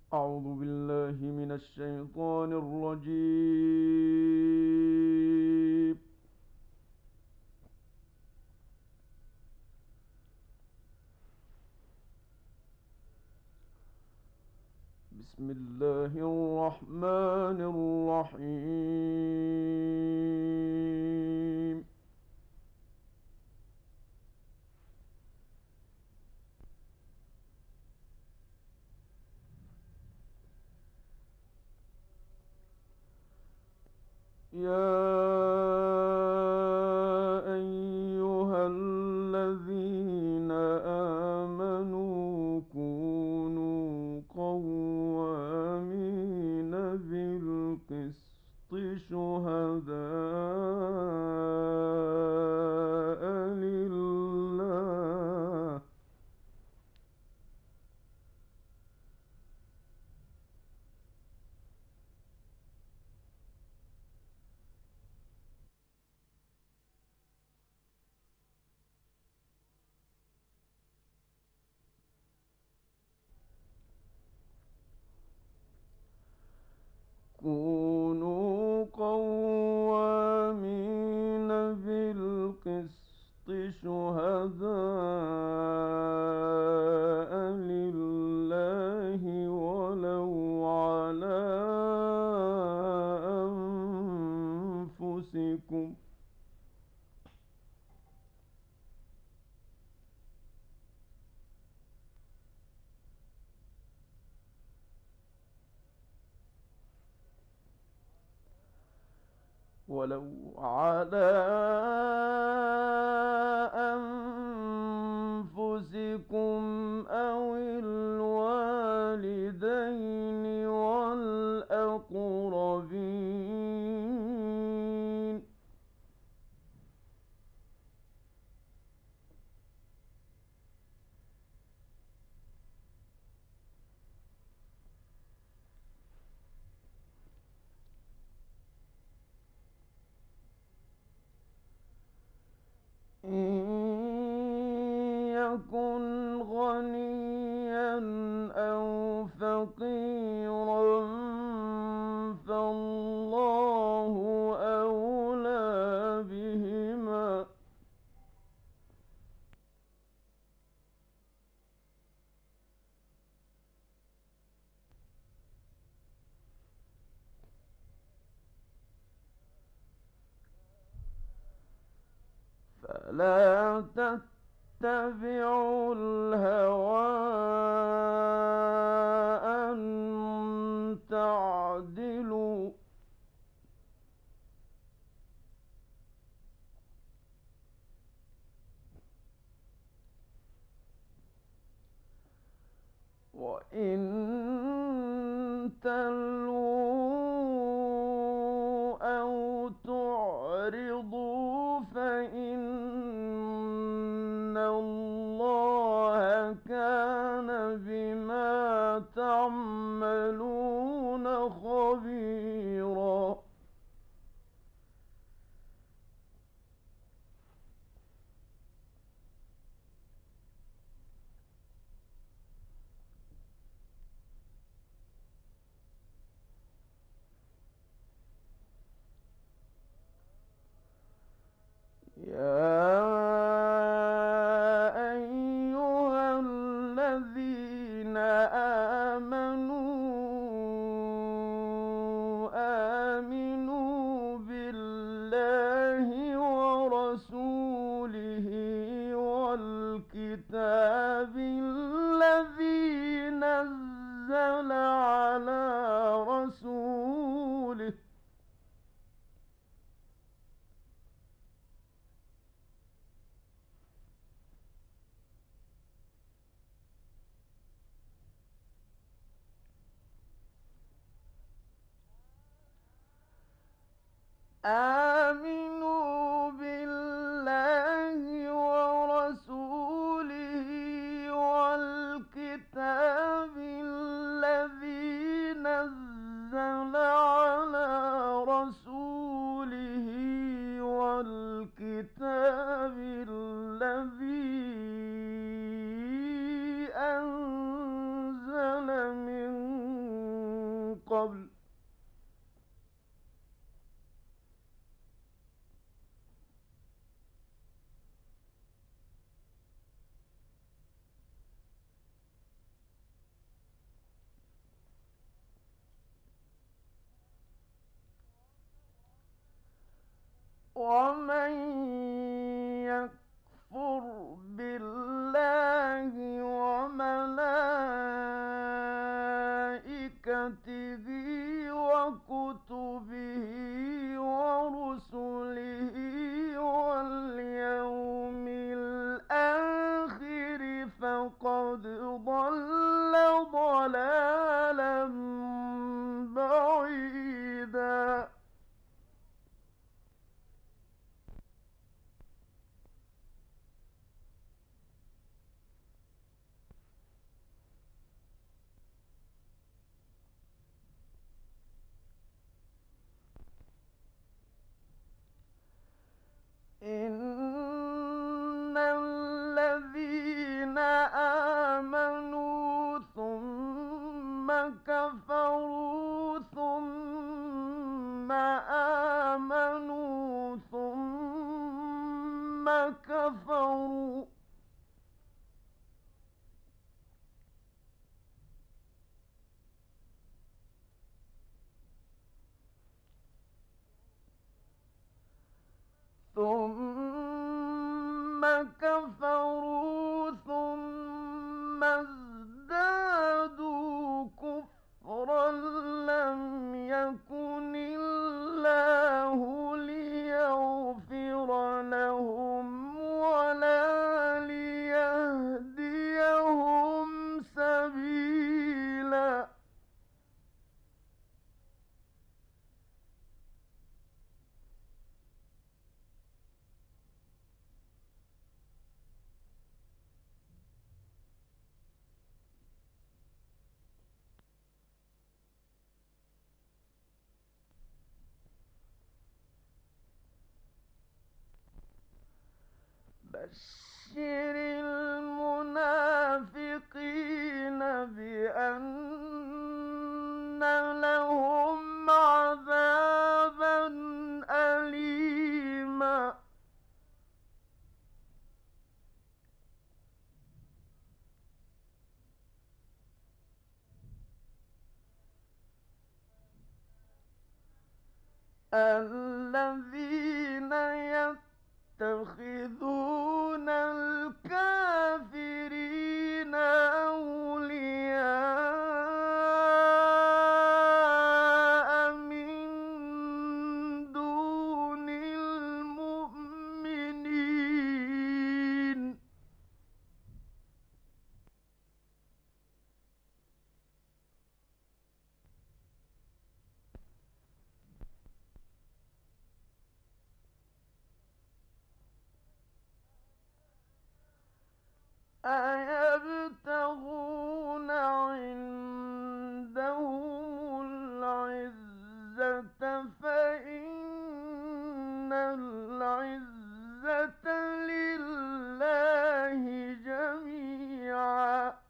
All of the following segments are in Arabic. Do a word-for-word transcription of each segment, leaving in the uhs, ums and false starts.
أعوذ بالله من الشيطان الرجيم. بسم الله الرحمن الرحيم. يا أيها الذين آمنوا كونوا قوامين بالقسط شهداء لله كونوا قوامين بالقسط شهداء لله ولو على أنفسكم ولو على أنفسكم أو الوالدين والأقربين إن يكن غنيا أو فقيرا فالله أولى بهما فلا تتبعوا الهوى أن تعدلوا وإن تلووا أو تعرضوا فإن الله كان بما تعملون خبيرا يا أيها الذين آمنوا آمنوا بالله ورسوله والكتاب الذي نزل على رسوله آمنوا بالله ورسوله والكتاب الذي نزل على رسوله والكتاب الذي أنزل من قبل ومن يكفر بالله وملائكته وكتبه ورسله واليوم الآخر فقد ضل ضلالا بعيدا. إن الذين آمنوا ثم كفروا ثم آمنوا ثم كفروا ثم كفروا ثم ازدادوا كفرا لم يكن الله ليغفر لهم ولا ليهديهم سبيلا. بشر المنافقين بأن لهم عذابا أليما. الذين يتخذون الكافرين أولياء من دون المؤمنين. أيبتغون عندهم العزة فإن العزة لله جميعا.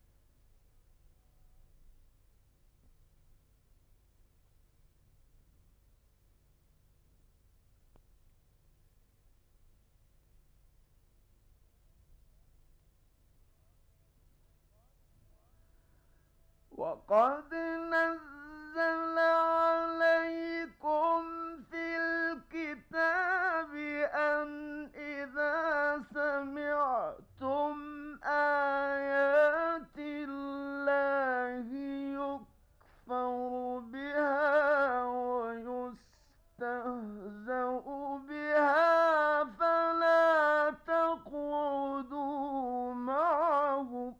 وقد نزل عليكم في الكتاب أن إذا سمعتم آيات الله يكفر بها ويستهزأ بها فلا تقعدوا معهم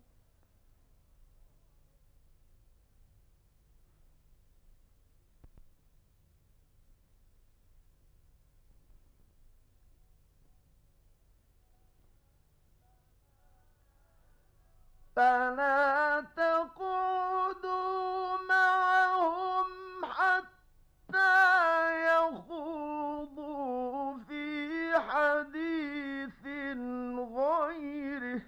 فلا تقعدوا معهم حتى يخوضوا في حديث غيره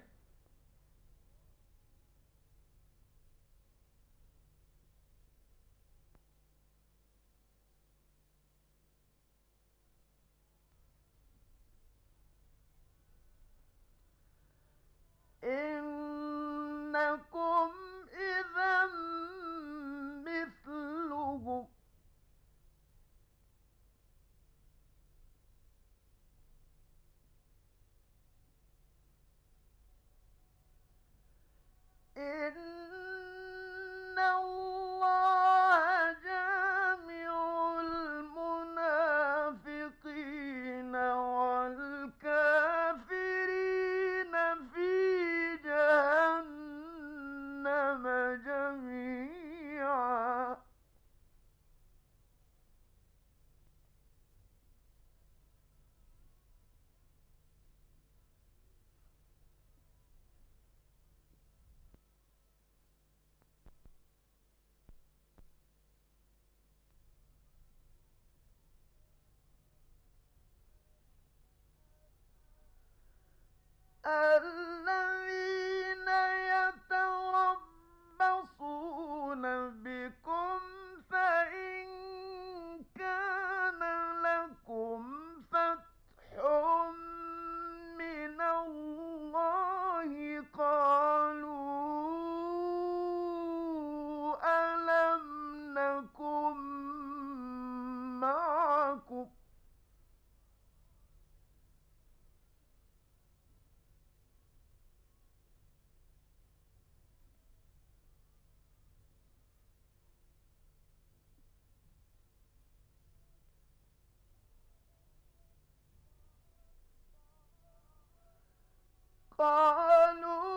قالوا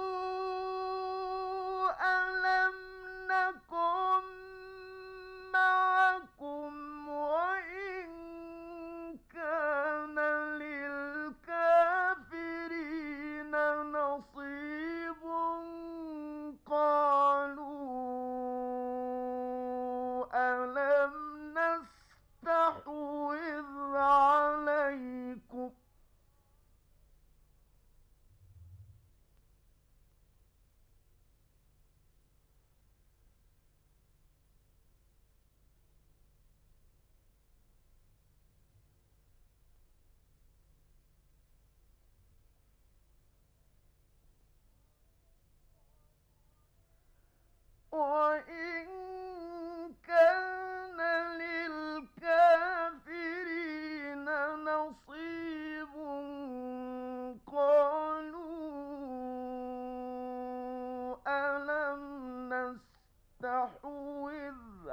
ألم نكن معكم وإن كان للكافرين نصيب قالوا ألم نستحوذ عليكم وإن كان للكافرين نصيب قالوا ألم نستحوذ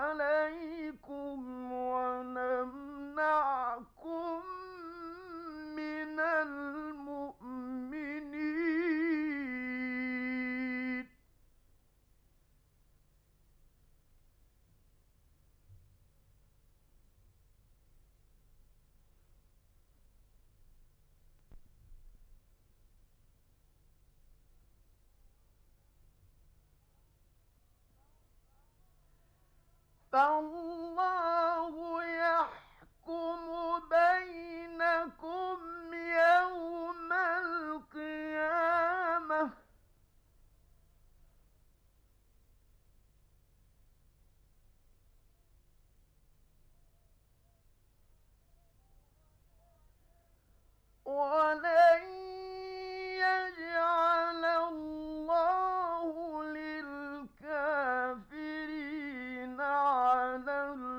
عليكم ونمنعكم من المؤمنين فالله يحكم بينكم يوم القيامة ولن يجعل الله للكافرين على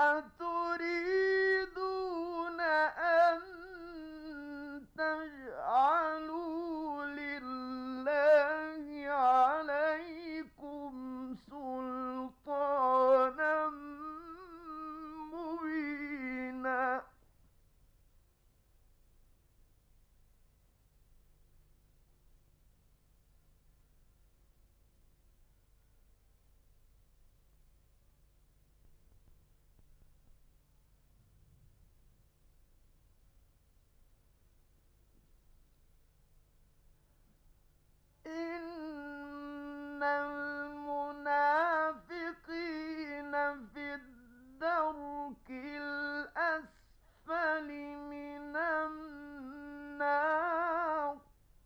أتريدون أن تجعلوا لله عليكم سلطانا مبينا. إن المنافقين في الدرك الأسفل من النار.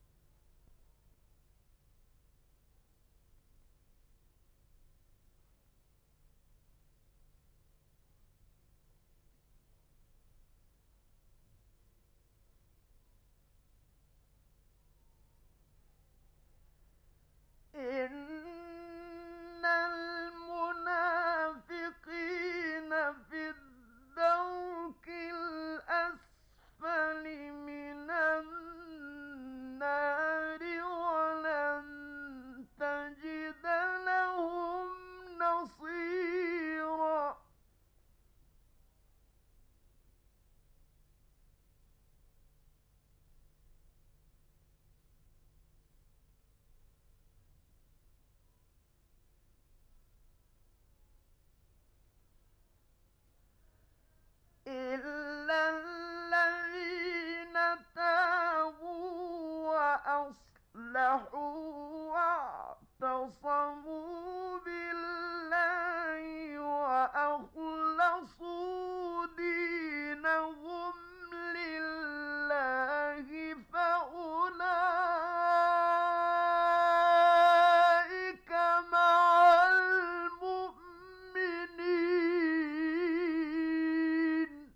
إن المنافقين في الدرك الأسفل من النار ولن تجد لهم نصيرا. إلا الذين تابوا وأصلحوا واعتصموا بالله وأخلصوا دينهم لله فأولئك مع المؤمنين.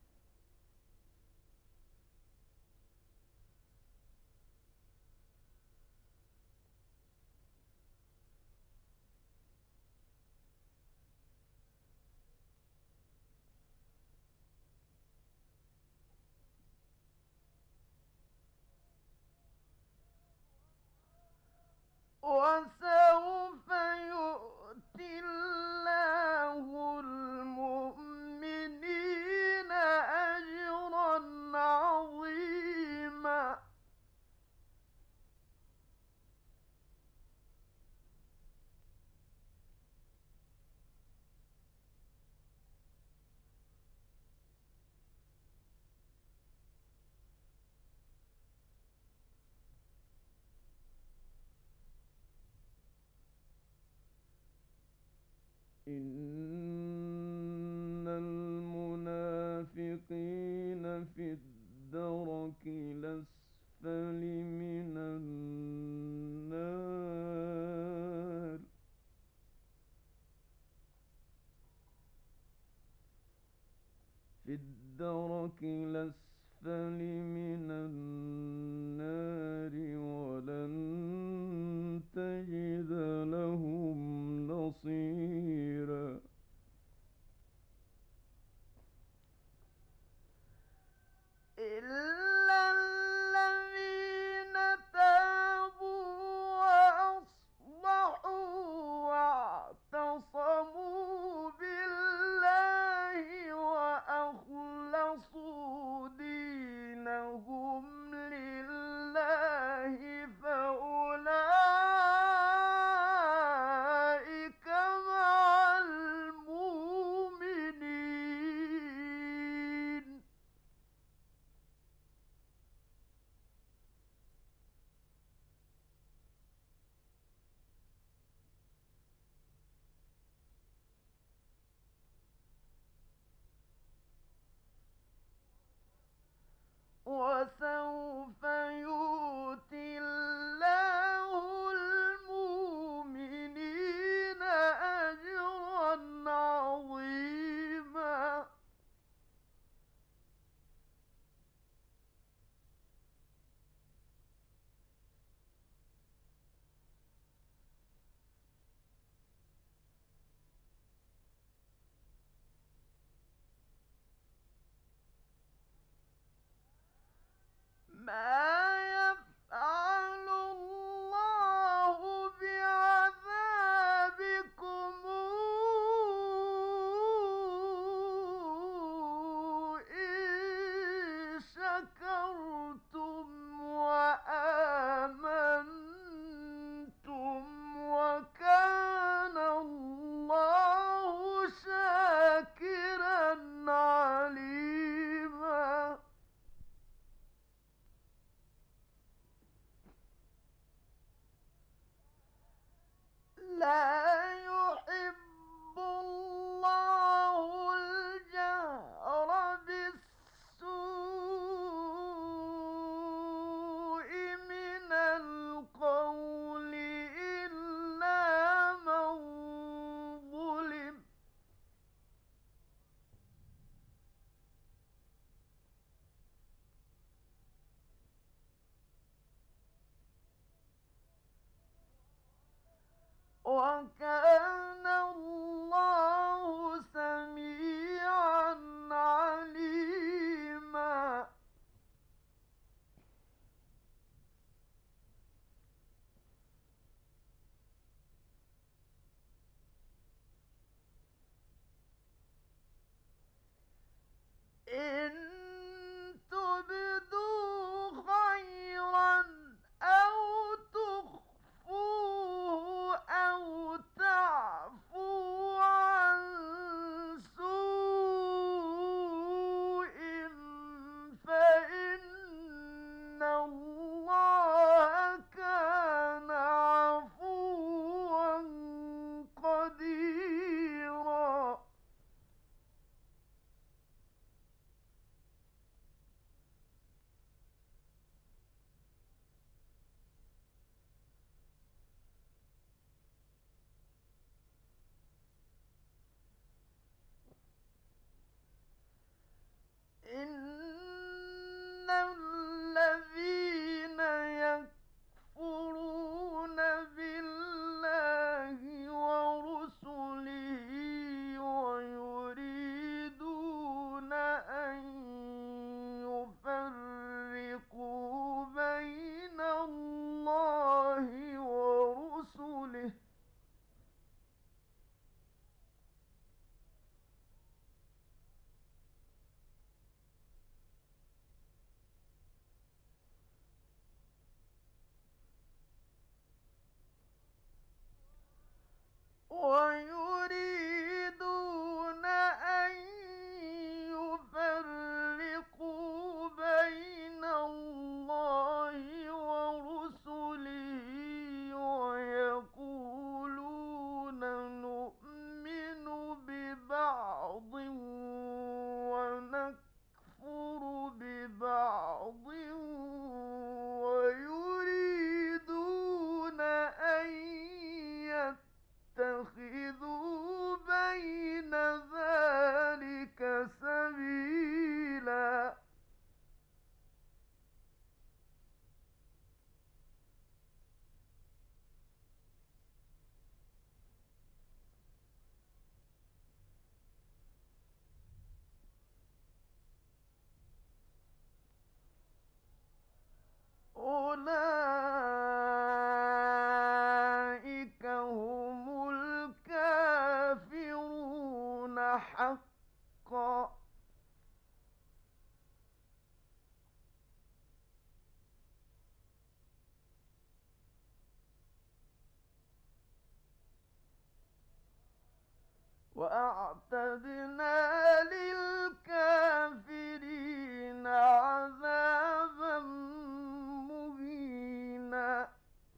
وسوف يؤتي الله المؤمنين أجرا عظيما. إن المنافقين في الدرك الأسفل من النار. في الدرك الأسفل من النار ولن تجد لهم نصيرا. إلا الذين تابوا وأصلحوا واعتصموا بالله وأخلصوا دينهم لله فأولئك مع وكان الله سميعا عليما. إن تبدوا خيرا أو تخفوه أو تعفوا عن سوء فإن الله كان عفوا قديرا. إن الذين يكفرون بالله ورسله ويريدون أن يفرقوا بين الله ورسله ويريدون أن يفرقوا بين الله ورسله ويقولون نؤمن ببعض ونكفر ببعض ويريدون أن اتخذوا بين ذلك سبيلا. أولئك هم الكافرون حقا. وأعتدنا للكافرين عذابا مهينا.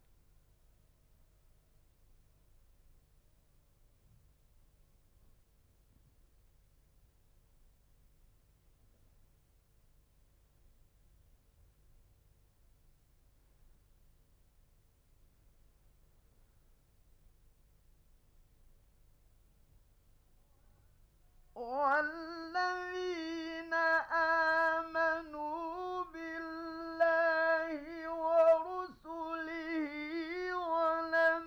والذين آمنوا بالله ورسله ولم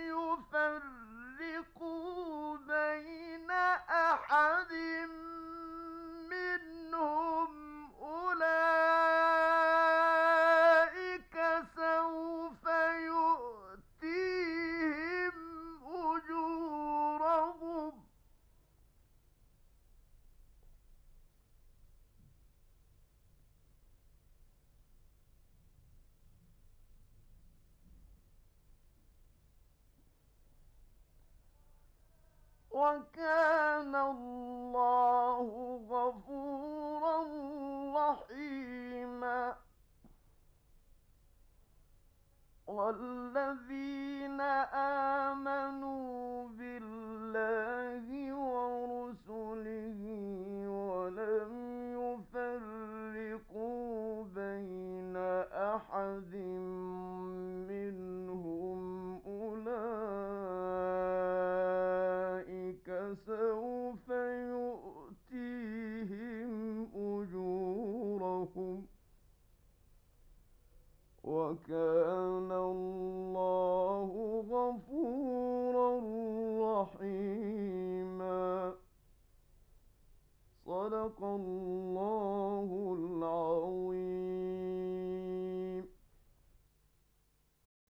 يفرقوا بين أحد منهم أولئك سوف يؤتيهم أجورهم وكان الله غفورا رحيما. والذين آمنوا بالله ورسله ولم يفرقوا بين أحد منهم أولئك سوف يؤتيهم أجورهم وكان الله غفورا رحيما. صدق الله العظيم.